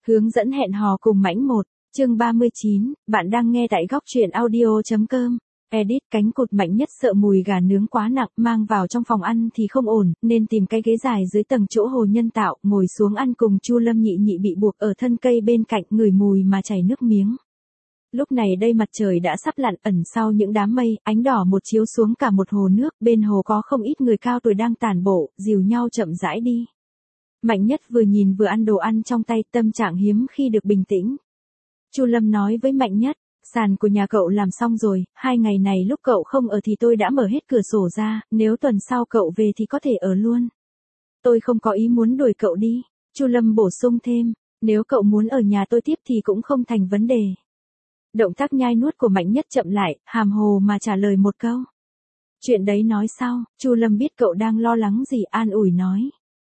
Hướng dẫn hẹn hò cùng Mãnh một, chương 39, bạn đang nghe tại góc truyện audio.com. Edit cánh cụt Mạnh Nhất sợ mùi gà nướng quá nặng, mang vào trong phòng ăn thì không ổn, nên tìm cái ghế dài dưới tầng chỗ hồ nhân tạo, ngồi xuống ăn cùng Chu Lâm Nhị Nhị bị buộc ở thân cây bên cạnh, ngửi mùi mà chảy nước miếng. Lúc này đây mặt trời đã sắp lặn, ẩn sau những đám mây, ánh đỏ một chiếu xuống cả một hồ nước, bên hồ có không ít người cao tuổi đang tản bộ, dìu nhau chậm rãi đi. Mạnh Nhất vừa nhìn vừa ăn đồ ăn trong tay, tâm trạng hiếm khi được bình tĩnh. Chu Lâm nói với Mạnh Nhất, sàn của nhà cậu làm xong rồi, 2 ngày này lúc cậu không ở thì tôi đã mở hết cửa sổ ra, nếu tuần sau cậu về thì có thể ở luôn. Tôi không có ý muốn đuổi cậu đi. Chu Lâm bổ sung thêm, nếu cậu muốn ở nhà tôi tiếp thì cũng không thành vấn đề. Động tác nhai nuốt của Mạnh Nhất chậm lại, hàm hồ mà trả lời một câu. Chuyện đấy nói sau. Chu Lâm biết cậu đang lo lắng gì, an ủi nói.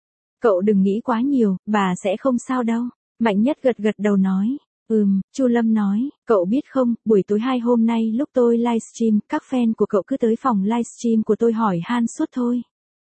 Cậu đừng nghĩ quá nhiều, bà sẽ không sao đâu. Mạnh Nhất gật gật đầu nói. Chu Lâm nói, cậu biết không, buổi tối 2 hôm nay lúc tôi livestream, các fan của cậu cứ tới phòng livestream của tôi hỏi han suốt thôi.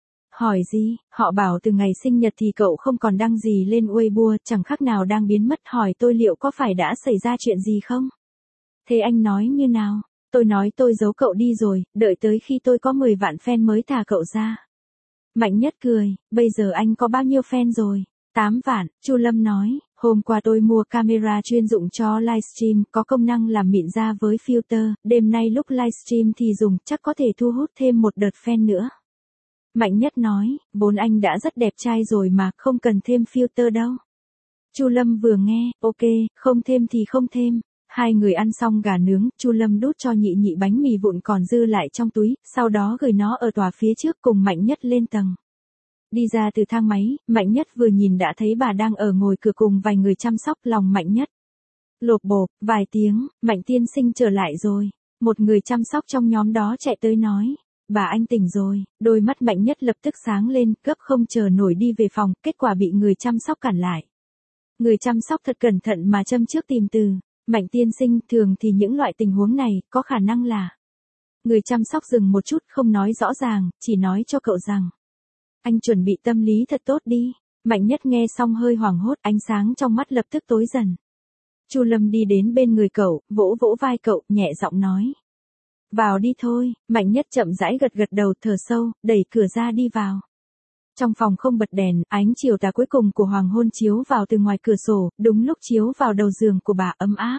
Hỏi gì? Họ bảo từ ngày sinh nhật thì cậu không còn đăng gì lên Weibo, chẳng khác nào đang biến mất, hỏi tôi liệu có phải đã xảy ra chuyện gì không? Thế anh nói như nào? Tôi nói tôi giấu cậu đi rồi, đợi tới khi tôi có 10 vạn fan mới thả cậu ra. Mạnh Nhất cười, bây giờ anh có bao nhiêu fan rồi? 8 vạn, Chu Lâm nói, hôm qua tôi mua camera chuyên dụng cho livestream, có công năng làm mịn da với filter, đêm nay lúc livestream thì dùng, chắc có thể thu hút thêm một đợt fan nữa. Mạnh Nhất nói, vốn anh đã rất đẹp trai rồi mà, không cần thêm filter đâu. Chu Lâm vừa nghe, ok, không thêm thì không thêm. Hai người ăn xong gà nướng, Chu Lâm đút cho Nhị Nhị bánh mì vụn còn dư lại trong túi, sau đó gửi nó ở tòa phía trước cùng Mạnh Nhất lên tầng. Đi ra từ thang máy, Mạnh Nhất vừa nhìn đã thấy bà đang ở ngồi cửa cùng vài người chăm sóc, lòng Mạnh Nhất lộp bộp, vài tiếng, Mạnh tiên sinh trở lại rồi. Một người chăm sóc trong nhóm đó chạy tới nói, bà anh tỉnh rồi. Đôi mắt Mạnh Nhất lập tức sáng lên, gấp không chờ nổi đi về phòng, kết quả bị người chăm sóc cản lại. Người chăm sóc thật cẩn thận mà châm trước tìm từ. Mạnh tiên sinh, thường thì những loại tình huống này, có khả năng là. Người chăm sóc dừng một chút, không nói rõ ràng, chỉ nói cho cậu rằng. Anh chuẩn bị tâm lý thật tốt đi. Mạnh Nhất nghe xong hơi hoảng hốt, ánh sáng trong mắt lập tức tối dần. Chu Lâm đi đến bên người cậu, vỗ vỗ vai cậu, nhẹ giọng nói. Vào đi thôi. Mạnh Nhất chậm rãi gật gật đầu, thở sâu, đẩy cửa ra đi vào. Trong phòng không bật đèn, ánh chiều tà cuối cùng của hoàng hôn chiếu vào từ ngoài cửa sổ, đúng lúc chiếu vào đầu giường của bà ấm áp.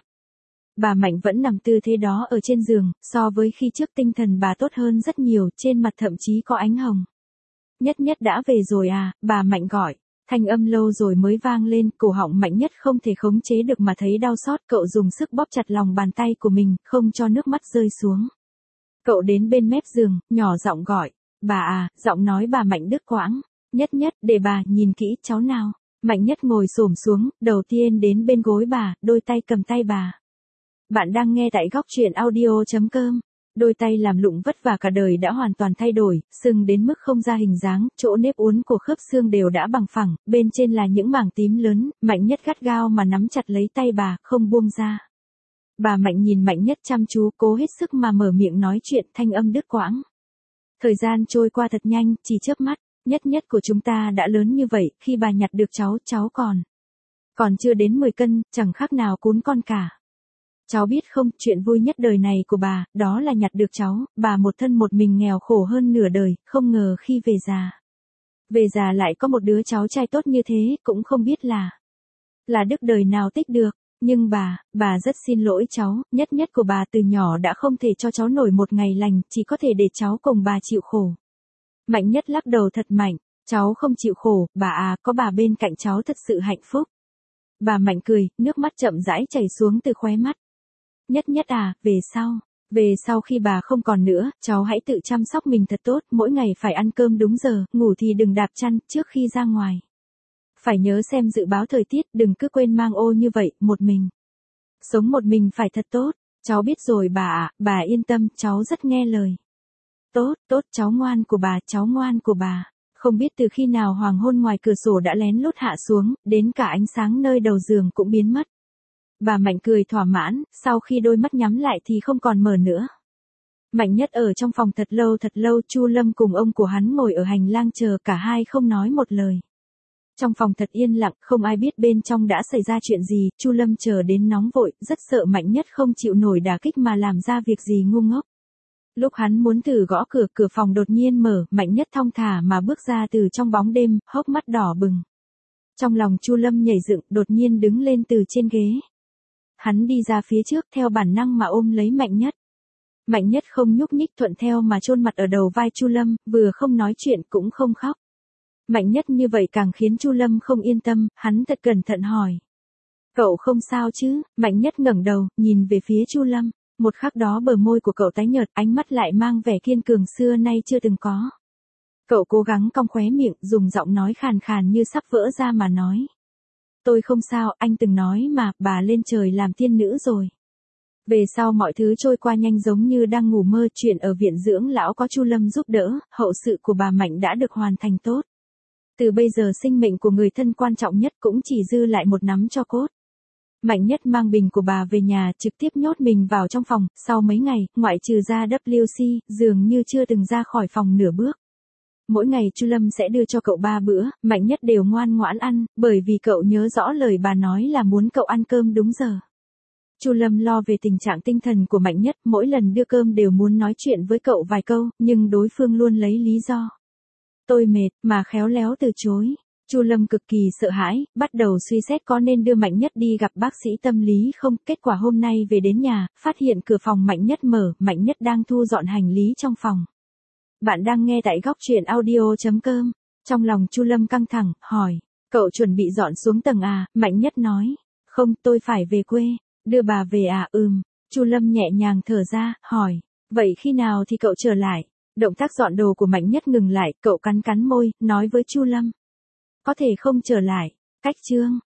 Bà Mạnh vẫn nằm tư thế đó ở trên giường, so với khi trước tinh thần bà tốt hơn rất nhiều, trên mặt thậm chí có ánh hồng. Nhất Nhất đã về rồi à, bà Mạnh gọi. Thanh âm lâu rồi mới vang lên, cổ họng Mạnh Nhất không thể khống chế được mà thấy đau xót, cậu dùng sức bóp chặt lòng bàn tay của mình, không cho nước mắt rơi xuống. Cậu đến bên mép giường, nhỏ giọng gọi. Bà à, giọng nói bà Mạnh đứt quãng. Nhất Nhất, để bà nhìn kỹ cháu nào. Mạnh Nhất ngồi xổm xuống, đầu tiên đến bên gối bà, đôi tay cầm tay bà. Bạn đang nghe tại góc truyện audio.com. Đôi tay làm lụng vất vả cả đời đã hoàn toàn thay đổi, sưng đến mức không ra hình dáng, chỗ nếp uốn của khớp xương đều đã bằng phẳng, bên trên là những mảng tím lớn. Mạnh Nhất gắt gao mà nắm chặt lấy tay bà, không buông ra. Bà Mạnh nhìn Mạnh Nhất chăm chú, cố hết sức mà mở miệng nói chuyện, thanh âm đứt quãng. Thời gian trôi qua thật nhanh, chỉ chớp mắt. Nhất Nhất của chúng ta đã lớn như vậy, khi bà nhặt được cháu còn chưa đến 10 cân, chẳng khác nào cún con cả. Cháu biết không, chuyện vui nhất đời này của bà, đó là nhặt được cháu, bà một thân một mình nghèo khổ hơn nửa đời, không ngờ khi về già lại có một đứa cháu trai tốt như thế, cũng không biết là đức đời nào tích được. Nhưng bà rất xin lỗi cháu, Nhất Nhất của bà từ nhỏ đã không thể cho cháu nổi một ngày lành, chỉ có thể để cháu cùng bà chịu khổ. Mạnh Nhất lắc đầu thật mạnh, cháu không chịu khổ, bà à, có bà bên cạnh cháu thật sự hạnh phúc. Bà Mạnh cười, nước mắt chậm rãi chảy xuống từ khóe mắt. Nhất Nhất à, về sau khi bà không còn nữa, cháu hãy tự chăm sóc mình thật tốt, mỗi ngày phải ăn cơm đúng giờ, ngủ thì đừng đạp chăn, trước khi ra ngoài. Phải nhớ xem dự báo thời tiết, đừng cứ quên mang ô như vậy, một mình. Sống một mình phải thật tốt, cháu biết rồi bà ạ, bà yên tâm, cháu rất nghe lời. Tốt, cháu ngoan của bà. Không biết từ khi nào hoàng hôn ngoài cửa sổ đã lén lút hạ xuống, đến cả ánh sáng nơi đầu giường cũng biến mất. Bà Mạnh cười thỏa mãn, sau khi đôi mắt nhắm lại thì không còn mở nữa. Mạnh Nhất ở trong phòng thật lâu, Chu Lâm cùng ông của hắn ngồi ở hành lang chờ, cả hai không nói một lời. Trong phòng thật yên lặng, không ai biết bên trong đã xảy ra chuyện gì, Chu Lâm chờ đến nóng vội, rất sợ Mạnh Nhất không chịu nổi đả kích mà làm ra việc gì ngu ngốc. Lúc hắn muốn thử gõ cửa, cửa phòng đột nhiên mở, Mạnh Nhất thong thả mà bước ra từ trong bóng đêm, hốc mắt đỏ bừng. Trong lòng Chu Lâm nhảy dựng, đột nhiên đứng lên từ trên ghế. Hắn đi ra phía trước theo bản năng mà ôm lấy Mạnh Nhất. Mạnh Nhất không nhúc nhích, thuận theo mà chôn mặt ở đầu vai Chu Lâm, vừa không nói chuyện cũng không khóc. Mạnh Nhất như vậy càng khiến Chu Lâm không yên tâm, hắn thật cẩn thận hỏi. Cậu không sao chứ? Mạnh Nhất ngẩng đầu, nhìn về phía Chu Lâm. Một khắc đó bờ môi của cậu tái nhợt, ánh mắt lại mang vẻ kiên cường xưa nay chưa từng có. Cậu cố gắng cong khóe miệng, dùng giọng nói khàn khàn như sắp vỡ ra mà nói. Tôi không sao, anh từng nói mà, bà lên trời làm tiên nữ rồi. Về sau mọi thứ trôi qua nhanh giống như đang ngủ mơ, chuyện ở viện dưỡng lão có Chu Lâm giúp đỡ, hậu sự của bà Mạnh đã được hoàn thành tốt. Từ bây giờ sinh mệnh của người thân quan trọng nhất cũng chỉ dư lại một nắm tro cốt. Mạnh Nhất mang bình của bà về nhà, trực tiếp nhốt mình vào trong phòng, sau mấy ngày, ngoại trừ ra WC, dường như chưa từng ra khỏi phòng nửa bước. Mỗi ngày Chu Lâm sẽ đưa cho cậu 3 bữa, Mạnh Nhất đều ngoan ngoãn ăn, bởi vì cậu nhớ rõ lời bà nói là muốn cậu ăn cơm đúng giờ. Chu Lâm lo về tình trạng tinh thần của Mạnh Nhất, mỗi lần đưa cơm đều muốn nói chuyện với cậu vài câu, nhưng đối phương luôn lấy lý do. Tôi mệt, mà khéo léo từ chối. Chu Lâm cực kỳ sợ hãi, bắt đầu suy xét có nên đưa Mạnh Nhất đi gặp bác sĩ tâm lý không. Kết quả hôm nay về đến nhà, phát hiện cửa phòng Mạnh Nhất mở, Mạnh Nhất đang thu dọn hành lý trong phòng. Bạn đang nghe tại góc truyện audio.com. Trong lòng Chu Lâm căng thẳng, hỏi, cậu chuẩn bị dọn xuống tầng à? Mạnh Nhất nói, không, tôi phải về quê. Đưa bà về à? Chu Lâm nhẹ nhàng thở ra, hỏi, vậy khi nào thì cậu trở lại? Động tác dọn đồ của Mạnh Nhất ngừng lại, cậu cắn cắn môi, nói với Chu Lâm. Có thể không trở lại. Cách chương.